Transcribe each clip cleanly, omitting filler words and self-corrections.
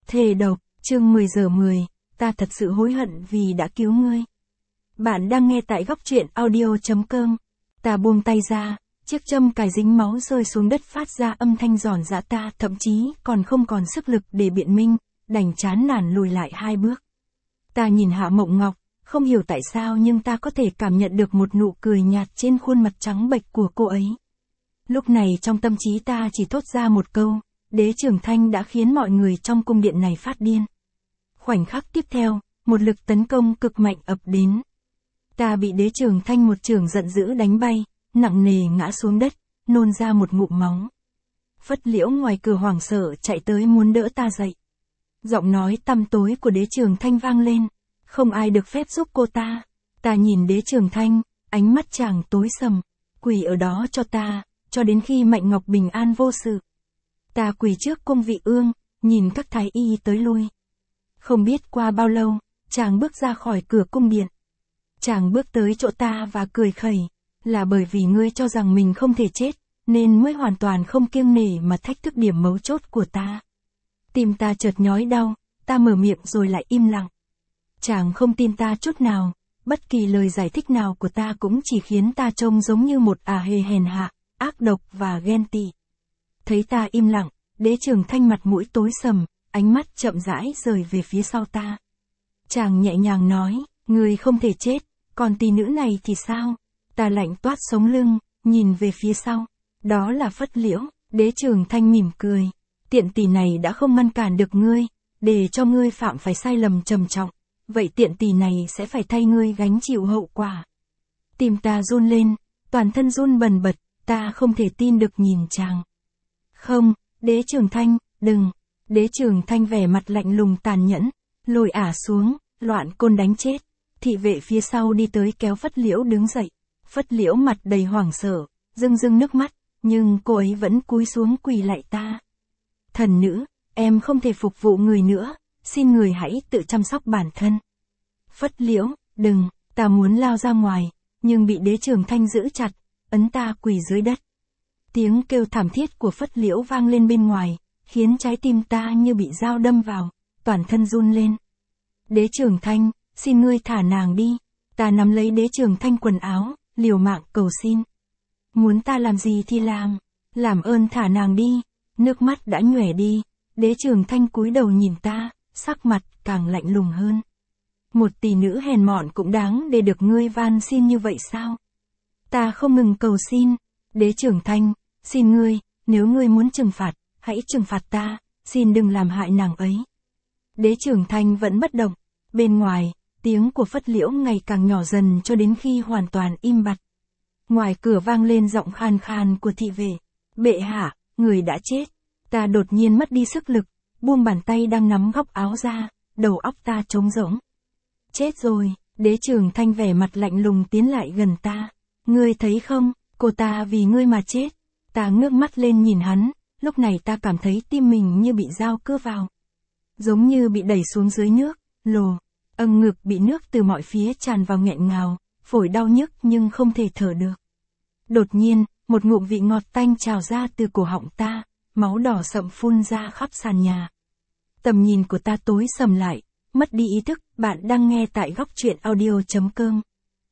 Thề độc, chương 10/10, ta thật sự hối hận vì đã cứu ngươi. Bạn đang nghe tại góc truyện audio.com. Ta buông tay ra, chiếc châm cài dính máu rơi xuống đất phát ra âm thanh giòn giã, ta thậm chí còn không còn sức lực để biện minh, đành chán nản lùi lại 2 bước. Ta nhìn Hạ Mộng Ngọc, không hiểu tại sao nhưng ta có thể cảm nhận được một nụ cười nhạt trên khuôn mặt trắng bệch của cô ấy. Lúc này trong tâm trí ta chỉ thốt ra một câu, Đế Trường Thanh đã khiến mọi người trong cung điện này phát điên. Khoảnh khắc tiếp theo, một lực tấn công cực mạnh ập đến. Ta bị Đế Trường Thanh một chưởng giận dữ đánh bay, nặng nề ngã xuống đất, nôn ra một ngụm máu. Phất Liễu ngoài cửa hoảng sợ chạy tới muốn đỡ ta dậy. Giọng nói tăm tối của Đế Trường Thanh vang lên, không ai được phép giúp cô ta. Ta nhìn Đế Trường Thanh, ánh mắt chàng tối sầm, quỳ ở đó cho ta, cho đến khi Mạnh Ngọc bình an vô sự. Ta quỳ trước cung vị ương, nhìn các thái y tới lui. Không biết qua bao lâu, chàng bước ra khỏi cửa cung điện. Chàng bước tới chỗ ta và cười khẩy, là bởi vì ngươi cho rằng mình không thể chết, nên mới hoàn toàn không kiêng nể mà thách thức điểm mấu chốt của ta. Tim ta chợt nhói đau, ta mở miệng rồi lại im lặng. Chàng không tin ta chút nào, bất kỳ lời giải thích nào của ta cũng chỉ khiến ta trông giống như một hề hèn hạ, ác độc và ghen tị. Thấy ta im lặng, Đế Trường Thanh mặt mũi tối sầm, ánh mắt chậm rãi rời về phía sau ta. Chàng nhẹ nhàng nói, ngươi không thể chết, còn tỷ nữ này thì sao? Ta lạnh toát sống lưng, nhìn về phía sau. Đó là Phất Liễu. Đế Trường Thanh mỉm cười. Tiện tỷ này đã không ngăn cản được ngươi, để cho ngươi phạm phải sai lầm trầm trọng. Vậy tiện tỷ này sẽ phải thay ngươi gánh chịu hậu quả. Tim ta run lên, toàn thân run bần bật, ta không thể tin được nhìn chàng. Không, Đế Trường Thanh, đừng. Đế Trường Thanh vẻ mặt lạnh lùng tàn nhẫn, lôi ả xuống, loạn côn đánh chết. Thị vệ phía sau đi tới kéo Phất Liễu đứng dậy. Phất Liễu mặt đầy hoảng sợ, rưng rưng nước mắt, nhưng cô ấy vẫn cúi xuống quỳ lại ta. Thần nữ, em không thể phục vụ người nữa, xin người hãy tự chăm sóc bản thân. Phất Liễu, đừng, ta muốn lao ra ngoài, nhưng bị Đế Trường Thanh giữ chặt, ấn ta quỳ dưới đất. Tiếng kêu thảm thiết của Phất Liễu vang lên bên ngoài, khiến trái tim ta như bị dao đâm vào, toàn thân run lên. Đế Trường Thanh, xin ngươi thả nàng đi. Ta nắm lấy Đế Trường Thanh quần áo, liều mạng cầu xin. Muốn ta làm gì thì làm ơn thả nàng đi. Nước mắt đã nhoẻn đi, Đế Trường Thanh cúi đầu nhìn ta, sắc mặt càng lạnh lùng hơn. Một tỷ nữ hèn mọn cũng đáng để được ngươi van xin như vậy sao? Ta không ngừng cầu xin. Đế Trường Thanh, xin ngươi, nếu ngươi muốn trừng phạt, hãy trừng phạt ta, xin đừng làm hại nàng ấy. Đế Trường Thanh vẫn bất động. Bên ngoài, tiếng của Phất Liễu ngày càng nhỏ dần cho đến khi hoàn toàn im bặt. Ngoài cửa vang lên giọng khan khan của thị vệ. Bệ hạ, người đã chết. Ta đột nhiên mất đi sức lực, buông bàn tay đang nắm góc áo ra, đầu óc ta trống rỗng. Chết rồi. Đế Trường Thanh vẻ mặt lạnh lùng tiến lại gần ta. Ngươi thấy không, cô ta vì ngươi mà chết. Ta ngước mắt lên nhìn hắn, lúc này ta cảm thấy tim mình như bị dao cưa vào. Giống như bị đẩy xuống dưới nước, ngực bị nước từ mọi phía tràn vào nghẹn ngào, phổi đau nhức nhưng không thể thở được. Đột nhiên, một ngụm vị ngọt tanh trào ra từ cổ họng ta, máu đỏ sậm phun ra khắp sàn nhà. Tầm nhìn của ta tối sầm lại, mất đi ý thức. Bạn đang nghe tại góc truyện audio.com.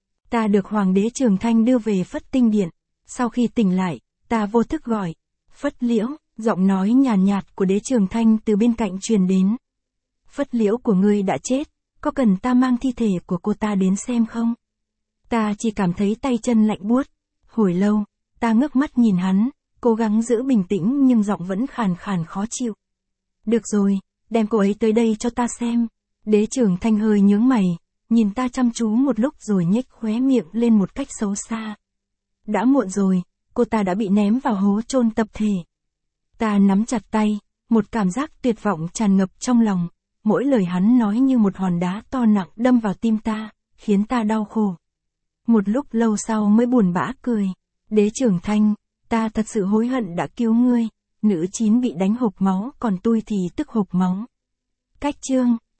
Ta được Hoàng đế Trường Thanh đưa về Phất Tinh Điện. Sau khi tỉnh lại, ta vô thức gọi, Phất Liễu, giọng nói nhàn nhạt của Đế Trường Thanh từ bên cạnh truyền đến. Phất Liễu của ngươi đã chết, có cần ta mang thi thể của cô ta đến xem không? Ta chỉ cảm thấy tay chân lạnh buốt. Hồi lâu, ta ngước mắt nhìn hắn, cố gắng giữ bình tĩnh nhưng giọng vẫn khàn khàn khó chịu. Được rồi, đem cô ấy tới đây cho ta xem. Đế Trường Thanh hơi nhướng mày, nhìn ta chăm chú một lúc rồi nhếch khóe miệng lên một cách xấu xa. Đã muộn rồi, cô ta đã bị ném vào hố chôn tập thể. Ta nắm chặt tay, một cảm giác tuyệt vọng tràn ngập trong lòng. Mỗi lời hắn nói như một hòn đá to nặng đâm vào tim ta, khiến ta đau khổ. Một lúc lâu sau mới buồn bã cười. Đế Trường Thanh, ta thật sự hối hận đã cứu ngươi. Nữ 9 bị đánh hộc máu, còn tôi thì tức hộc máu. Cách chương